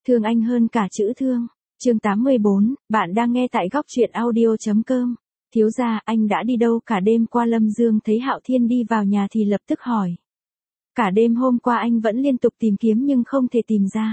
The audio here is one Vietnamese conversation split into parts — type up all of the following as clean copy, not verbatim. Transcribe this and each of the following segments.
Thương anh hơn cả chữ thương. Chương 84, bạn đang nghe tại góc truyện audio.com. Thiếu gia, anh đã đi đâu cả đêm qua? Lâm Dương thấy Hạo Thiên đi vào nhà thì lập tức hỏi. Cả đêm hôm qua anh vẫn liên tục tìm kiếm nhưng không thể tìm ra.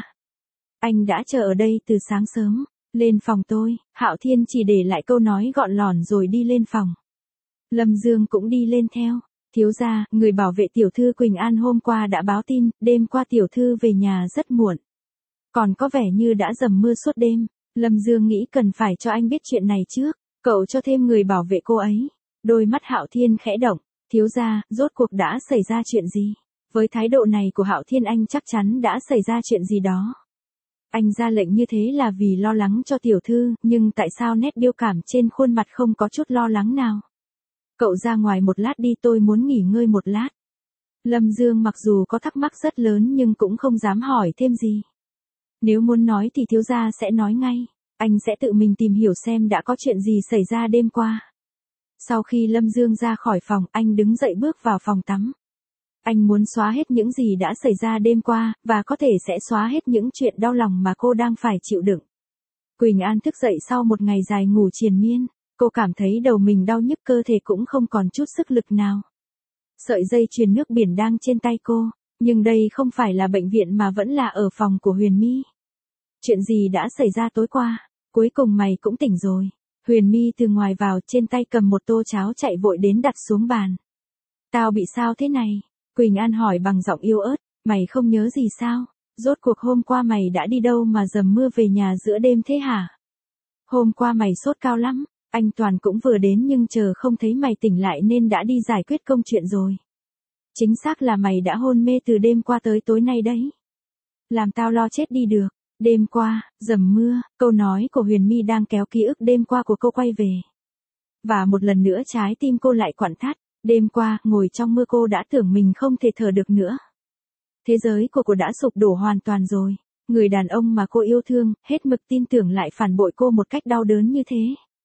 Anh đã chờ ở đây từ sáng sớm. Lên phòng tôi. Hạo Thiên chỉ để lại câu nói gọn lỏn rồi đi lên phòng. Lâm Dương cũng đi lên theo. Thiếu gia, người bảo vệ tiểu thư Quỳnh An hôm qua đã báo tin, đêm qua tiểu thư về nhà rất muộn. Còn có vẻ như đã dầm mưa suốt đêm. Lâm Dương nghĩ cần phải cho anh biết chuyện này trước. Cậu cho thêm người bảo vệ cô ấy. Đôi mắt Hạo Thiên khẽ động. Thiếu gia, rốt cuộc đã xảy ra chuyện gì? Với thái độ này của Hạo Thiên anh chắc chắn đã xảy ra chuyện gì đó. Anh ra lệnh như thế là vì lo lắng cho tiểu thư, nhưng tại sao nét biểu cảm trên khuôn mặt không có chút lo lắng nào? Cậu ra ngoài một lát đi, tôi muốn nghỉ ngơi một lát. Lâm Dương mặc dù có thắc mắc rất lớn nhưng cũng không dám hỏi thêm gì. Nếu muốn nói thì thiếu gia sẽ nói ngay. Anh sẽ tự mình tìm hiểu xem đã có chuyện gì xảy ra đêm qua. Sau khi Lâm Dương ra khỏi phòng, anh đứng dậy bước vào phòng tắm. Anh muốn xóa hết những gì đã xảy ra đêm qua, và có thể sẽ xóa hết những chuyện đau lòng mà cô đang phải chịu đựng. Quỳnh An thức dậy sau một ngày dài ngủ triền miên. Cô cảm thấy đầu mình đau nhức, cơ thể cũng không còn chút sức lực nào. Sợi dây chuyền nước biển đang trên tay cô, nhưng đây không phải là bệnh viện mà vẫn là ở phòng của Huyền My. Chuyện gì đã xảy ra tối qua? Cuối cùng mày cũng tỉnh rồi. Huyền My từ ngoài vào, trên tay cầm một tô cháo chạy vội đến đặt xuống bàn. Tao bị sao thế này? Quỳnh An hỏi bằng giọng yếu ớt. Mày không nhớ gì sao? Rốt cuộc hôm qua mày đã đi đâu mà dầm mưa về nhà giữa đêm thế hả? Hôm qua mày sốt cao lắm. Anh Toàn cũng vừa đến nhưng chờ không thấy mày tỉnh lại nên đã đi giải quyết công chuyện rồi. Chính xác là mày đã hôn mê từ đêm qua tới tối nay đấy. Làm tao lo chết đi được. Đêm qua, dầm mưa, câu nói của Huyền My đang kéo ký ức đêm qua của cô quay về. Và một lần nữa trái tim cô lại quặn thắt. Đêm qua, ngồi trong mưa cô đã tưởng mình không thể thở được nữa. Thế giới của cô đã sụp đổ hoàn toàn rồi. Người đàn ông mà cô yêu thương, hết mực tin tưởng lại phản bội cô một cách đau đớn như thế.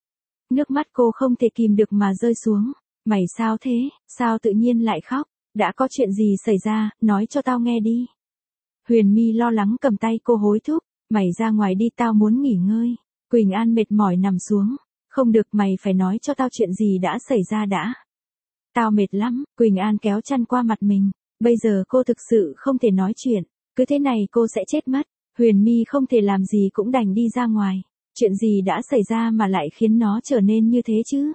Nước mắt cô không thể kìm được mà rơi xuống. Mày sao thế? Sao tự nhiên lại khóc? Đã có chuyện gì xảy ra? Nói cho tao nghe đi. Huyền My lo lắng cầm tay cô hối thúc. Mày ra ngoài đi, tao muốn nghỉ ngơi. Quỳnh An mệt mỏi nằm xuống. Không được, mày phải nói cho tao chuyện gì đã xảy ra đã. Tao mệt lắm. Quỳnh An kéo chăn qua mặt mình. Bây giờ cô thực sự không thể nói chuyện. Cứ thế này cô sẽ chết mất. Huyền My không thể làm gì cũng đành đi ra ngoài. Chuyện gì đã xảy ra mà lại khiến nó trở nên như thế chứ?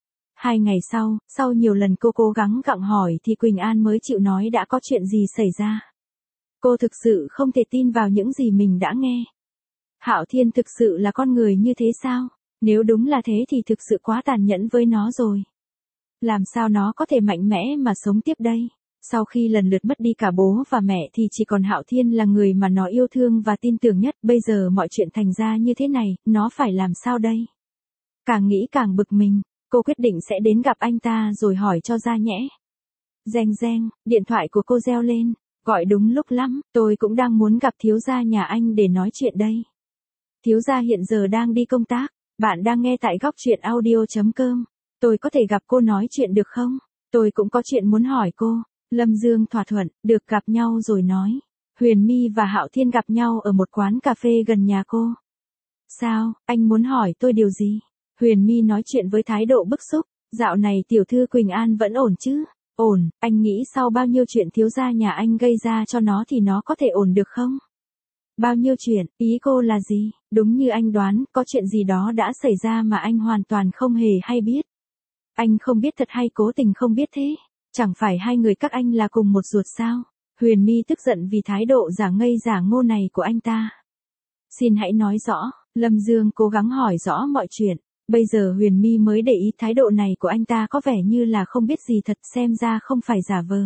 2 ngày sau nhiều lần cô cố gắng gặng hỏi thì Quỳnh An mới chịu nói đã có chuyện gì xảy ra. Cô thực sự không thể tin vào những gì mình đã nghe. Hạo Thiên thực sự là con người như thế sao? Nếu đúng là thế thì thực sự quá tàn nhẫn với nó rồi. Làm sao nó có thể mạnh mẽ mà sống tiếp đây? Sau khi lần lượt mất đi cả bố và mẹ thì chỉ còn Hạo Thiên là người mà nó yêu thương và tin tưởng nhất. Bây giờ mọi chuyện thành ra như thế này, nó phải làm sao đây? Càng nghĩ càng bực mình, cô quyết định sẽ đến gặp anh ta rồi hỏi cho ra nhẽ. Reng reng, điện thoại của cô reo lên. Gọi đúng lúc lắm, tôi cũng đang muốn gặp thiếu gia nhà anh để nói chuyện đây. Thiếu gia hiện giờ đang đi công tác. Bạn đang nghe tại góc truyện audio.com. Tôi có thể gặp cô nói chuyện được không? Tôi cũng có chuyện muốn hỏi cô. Lâm Dương thỏa thuận, được gặp nhau rồi nói. Huyền My và Hạo Thiên gặp nhau ở một quán cà phê gần nhà cô. Sao, anh muốn hỏi tôi điều gì? Huyền My nói chuyện với thái độ bức xúc. Dạo này tiểu thư Quỳnh An vẫn ổn chứ? Ổn, anh nghĩ sau bao nhiêu chuyện thiếu gia nhà anh gây ra cho nó thì nó có thể ổn được không? Bao nhiêu chuyện, ý cô là gì? Đúng như anh đoán, có chuyện gì đó đã xảy ra mà anh hoàn toàn không hề hay biết. Anh không biết thật hay cố tình không biết thế? Chẳng phải hai người các anh là cùng một ruột sao? Huyền My tức giận vì thái độ giả ngây giả ngô này của anh ta. Xin hãy nói rõ. Lâm Dương cố gắng hỏi rõ mọi chuyện. Bây giờ Huyền My mới để ý thái độ này của anh ta có vẻ như là không biết gì thật, xem ra không phải giả vờ.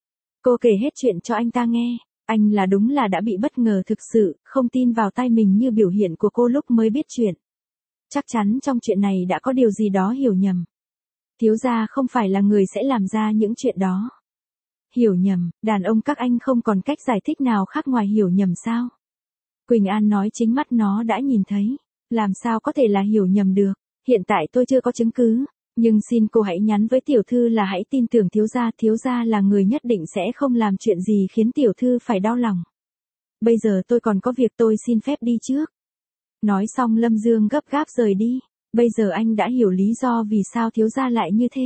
Cô kể hết chuyện cho anh ta nghe. Anh là đúng là đã bị bất ngờ thực sự, không tin vào tai mình như biểu hiện của cô lúc mới biết chuyện. Chắc chắn trong chuyện này đã có điều gì đó hiểu nhầm. Thiếu gia không phải là người sẽ làm ra những chuyện đó. Hiểu nhầm, đàn ông các anh không còn cách giải thích nào khác ngoài hiểu nhầm sao? Quỳnh An nói chính mắt nó đã nhìn thấy. Làm sao có thể là hiểu nhầm được? Hiện tại tôi chưa có chứng cứ. Nhưng xin cô hãy nhắn với tiểu thư là hãy tin tưởng thiếu gia là người nhất định sẽ không làm chuyện gì khiến tiểu thư phải đau lòng. bây giờ tôi còn có việc, tôi xin phép đi trước. Nói xong Lâm Dương gấp gáp rời đi. Bây giờ anh đã hiểu lý do vì sao thiếu gia lại như thế.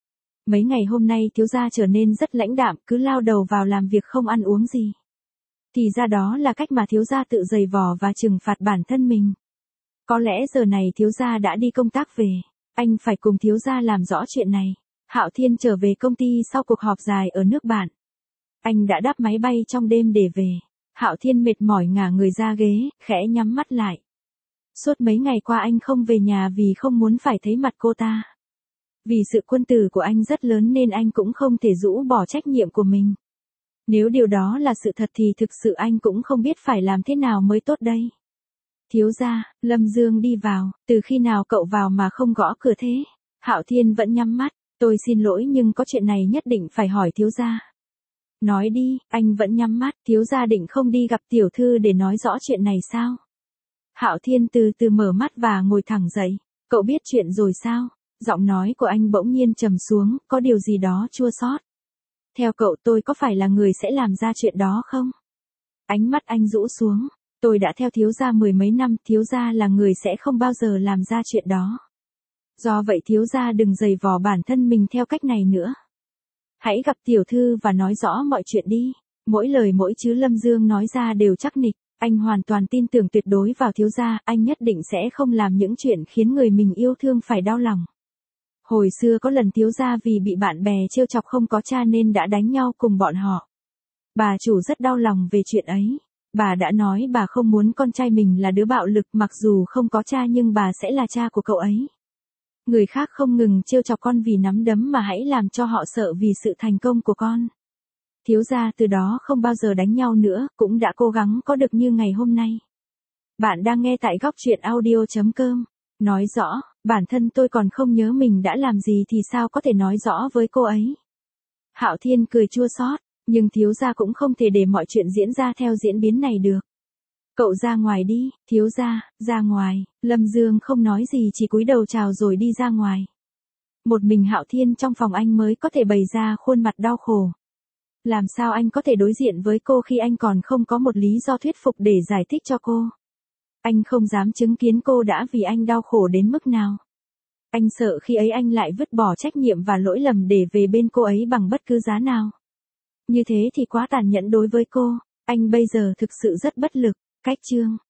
Mấy ngày hôm nay thiếu gia trở nên rất lãnh đạm, cứ lao đầu vào làm việc không ăn uống gì. Thì ra đó là cách mà thiếu gia tự giày vò và trừng phạt bản thân mình. Có lẽ giờ này thiếu gia đã đi công tác về. Anh phải cùng thiếu gia làm rõ chuyện này. Hạo Thiên trở về công ty sau cuộc họp dài ở nước bạn. Anh đã đáp máy bay trong đêm để về. Hạo Thiên mệt mỏi ngả người ra ghế, khẽ nhắm mắt lại. Suốt mấy ngày qua anh không về nhà vì không muốn phải thấy mặt cô ta. Vì sự quân tử của anh rất lớn nên anh cũng không thể rũ bỏ trách nhiệm của mình. Nếu điều đó là sự thật thì thực sự anh cũng không biết phải làm thế nào mới tốt đây. Thiếu gia, Lâm Dương đi vào, từ khi nào cậu vào mà không gõ cửa thế? Hạo Thiên vẫn nhắm mắt, tôi xin lỗi nhưng có chuyện này nhất định phải hỏi thiếu gia. Nói đi, anh vẫn nhắm mắt, thiếu gia định không đi gặp tiểu thư để nói rõ chuyện này sao? Hạo Thiên từ từ mở mắt và ngồi thẳng dậy, cậu biết chuyện rồi sao? Giọng nói của anh bỗng nhiên trầm xuống, có điều gì đó chua xót. Theo cậu tôi có phải là người sẽ làm ra chuyện đó không? Ánh mắt anh rũ xuống, tôi đã theo thiếu gia 10 mấy năm, thiếu gia là người sẽ không bao giờ làm ra chuyện đó. Do vậy thiếu gia đừng giày vò bản thân mình theo cách này nữa. Hãy gặp tiểu thư và nói rõ mọi chuyện đi. Mỗi lời mỗi chữ Lâm Dương nói ra đều chắc nịch, anh hoàn toàn tin tưởng tuyệt đối vào thiếu gia, anh nhất định sẽ không làm những chuyện khiến người mình yêu thương phải đau lòng. Hồi xưa có lần thiếu gia vì bị bạn bè trêu chọc không có cha nên đã đánh nhau cùng bọn họ. Bà chủ rất đau lòng về chuyện ấy. Bà đã nói bà không muốn con trai mình là đứa bạo lực, mặc dù không có cha nhưng bà sẽ là cha của cậu ấy. Người khác không ngừng trêu chọc con vì nắm đấm mà hãy làm cho họ sợ vì sự thành công của con. Thiếu gia từ đó không bao giờ đánh nhau nữa, cũng đã cố gắng có được như ngày hôm nay. Bạn đang nghe tại góc truyện audio.com. Nói rõ, bản thân tôi còn không nhớ mình đã làm gì thì sao có thể nói rõ với cô ấy. Hạo Thiên cười chua xót, nhưng thiếu gia cũng không thể để mọi chuyện diễn ra theo diễn biến này được. Cậu ra ngoài đi, thiếu gia, ra ngoài. Lâm Dương không nói gì chỉ cúi đầu chào rồi đi ra ngoài. Một mình Hạo Thiên trong phòng anh mới có thể bày ra khuôn mặt đau khổ. Làm sao anh có thể đối diện với cô khi anh còn không có một lý do thuyết phục để giải thích cho cô. Anh không dám chứng kiến cô đã vì anh đau khổ đến mức nào. Anh sợ khi ấy anh lại vứt bỏ trách nhiệm và lỗi lầm để về bên cô ấy bằng bất cứ giá nào. Như thế thì quá tàn nhẫn đối với cô. Anh bây giờ thực sự rất bất lực. Cách chương